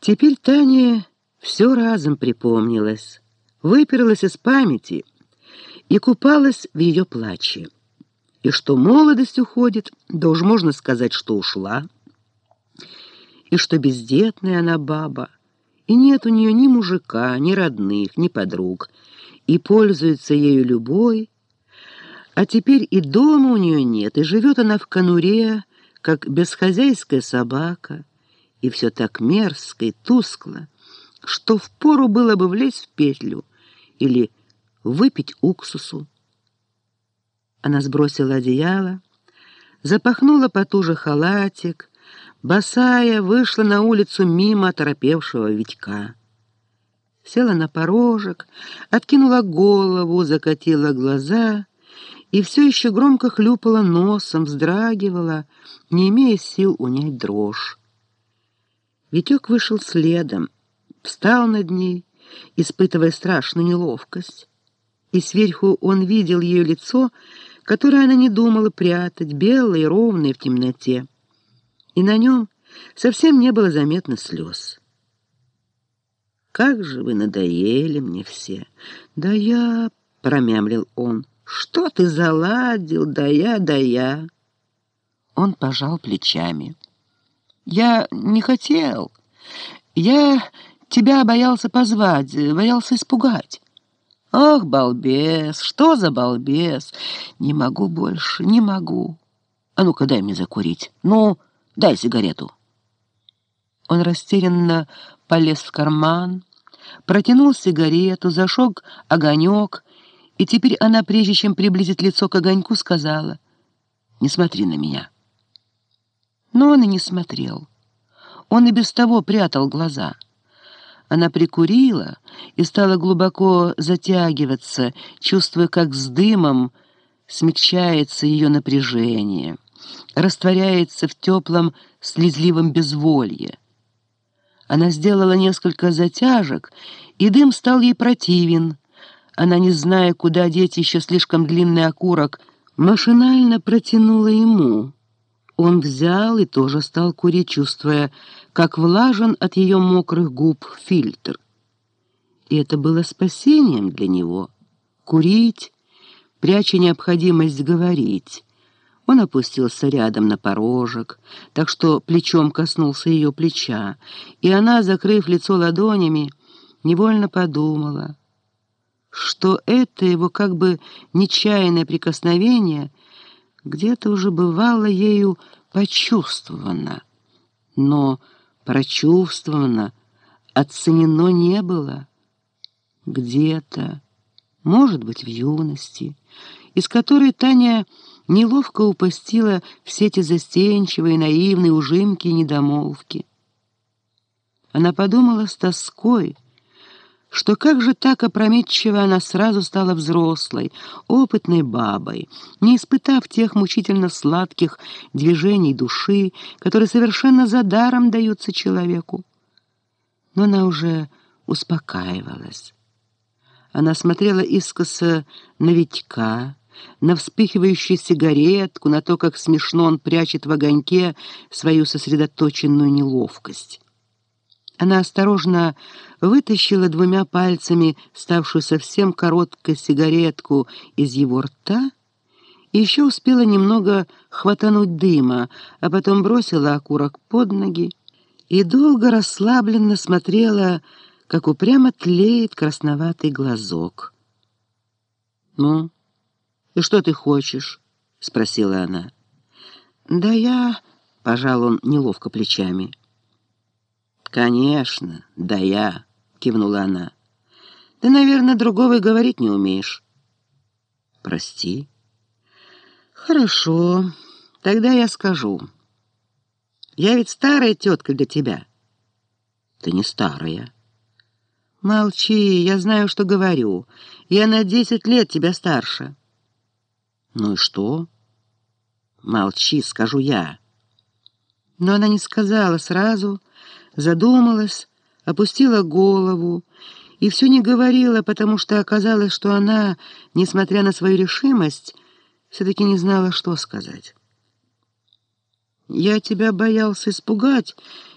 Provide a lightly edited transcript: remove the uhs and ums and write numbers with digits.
Теперь Тане все разом припомнилось, выперлось из памяти и купалась в ее плаче. И что молодость уходит, да уж можно сказать, что ушла, и что бездетная она баба, и нет у нее ни мужика, ни родных, ни подруг, и пользуется ею любой, а теперь и дома у нее нет, и живет она в конуре, как бесхозяйская собака, и все так мерзко и тускло, что впору было бы влезть в петлю или выпить уксусу. Она сбросила одеяло, запахнула потуже халатик, босая вышла на улицу мимо оторопевшего Витька. Села на порожек, откинула голову, закатила глаза и все еще громко хлюпала носом, вздрагивала, не имея сил унять дрожь. Витек вышел следом, встал над ней, испытывая страшную неловкость. И сверху он видел ее лицо, которое она не думала прятать, белое и ровное в темноте. И на нем совсем не было заметно слез. «Как же вы надоели мне все!» «Да я...» — промямлил он. «Что ты заладил? Да я...» Он пожал плечами. «Я не хотел. Я тебя боялся позвать, боялся испугать». «Ах, балбес! Что за балбес? Не могу больше, не могу. А ну-ка, дай мне закурить. Ну, дай сигарету». Он растерянно полез в карман, протянул сигарету, зажег огонек, и теперь она, прежде чем приблизить лицо к огоньку, сказала: «Не смотри на меня». Но он и не смотрел. Он и без того прятал глаза. Она прикурила и стала глубоко затягиваться, чувствуя, как с дымом смягчается ее напряжение, растворяется в теплом слезливом безволье. Она сделала несколько затяжек, и дым стал ей противен. Она, не зная, куда деть еще слишком длинный окурок, машинально протянула ему. Он взял и тоже стал курить, чувствуя, как влажен от ее мокрых губ фильтр. И это было спасением для него — курить, пряча необходимость говорить. Он опустился рядом на порожек, так что плечом коснулся ее плеча, и она, закрыв лицо ладонями, невольно подумала, что это его как бы нечаянное прикосновение где-то уже бывало ею почувствовано, но прочувствовано, оценено не было. Где-то, может быть, в юности, из которой Таня неловко упустила все эти застенчивые, наивные ужимки и недомолвки. Она подумала с тоской, что как же так опрометчиво она сразу стала взрослой, опытной бабой, не испытав тех мучительно сладких движений души, которые совершенно задаром даются человеку. Но она уже успокаивалась. Она смотрела искоса на Витька, на вспыхивающую сигаретку, на то, как смешно он прячет в огоньке свою сосредоточенную неловкость. Она осторожно вытащила двумя пальцами ставшую совсем короткой сигаретку из его рта и еще успела немного хватануть дыма, а потом бросила окурок под ноги и долго расслабленно смотрела, как упрямо тлеет красноватый глазок. «Ну, и что ты хочешь?» — спросила она. «Да я...» — пожал он неловко плечами. «Конечно, да я», — кивнула она. «Ты, наверное, другого и говорить не умеешь». «Прости». «Хорошо, тогда я скажу. Я ведь старая тетка для тебя». «Ты не старая». «Молчи, я знаю, что говорю. Я на 10 лет тебя старше». «Ну и что?» «Молчи, скажу я». Но она не сказала сразу, задумалась, опустила голову и все не говорила, потому что оказалось, что она, несмотря на свою решимость, все-таки не знала, что сказать. «Я тебя боялся испугать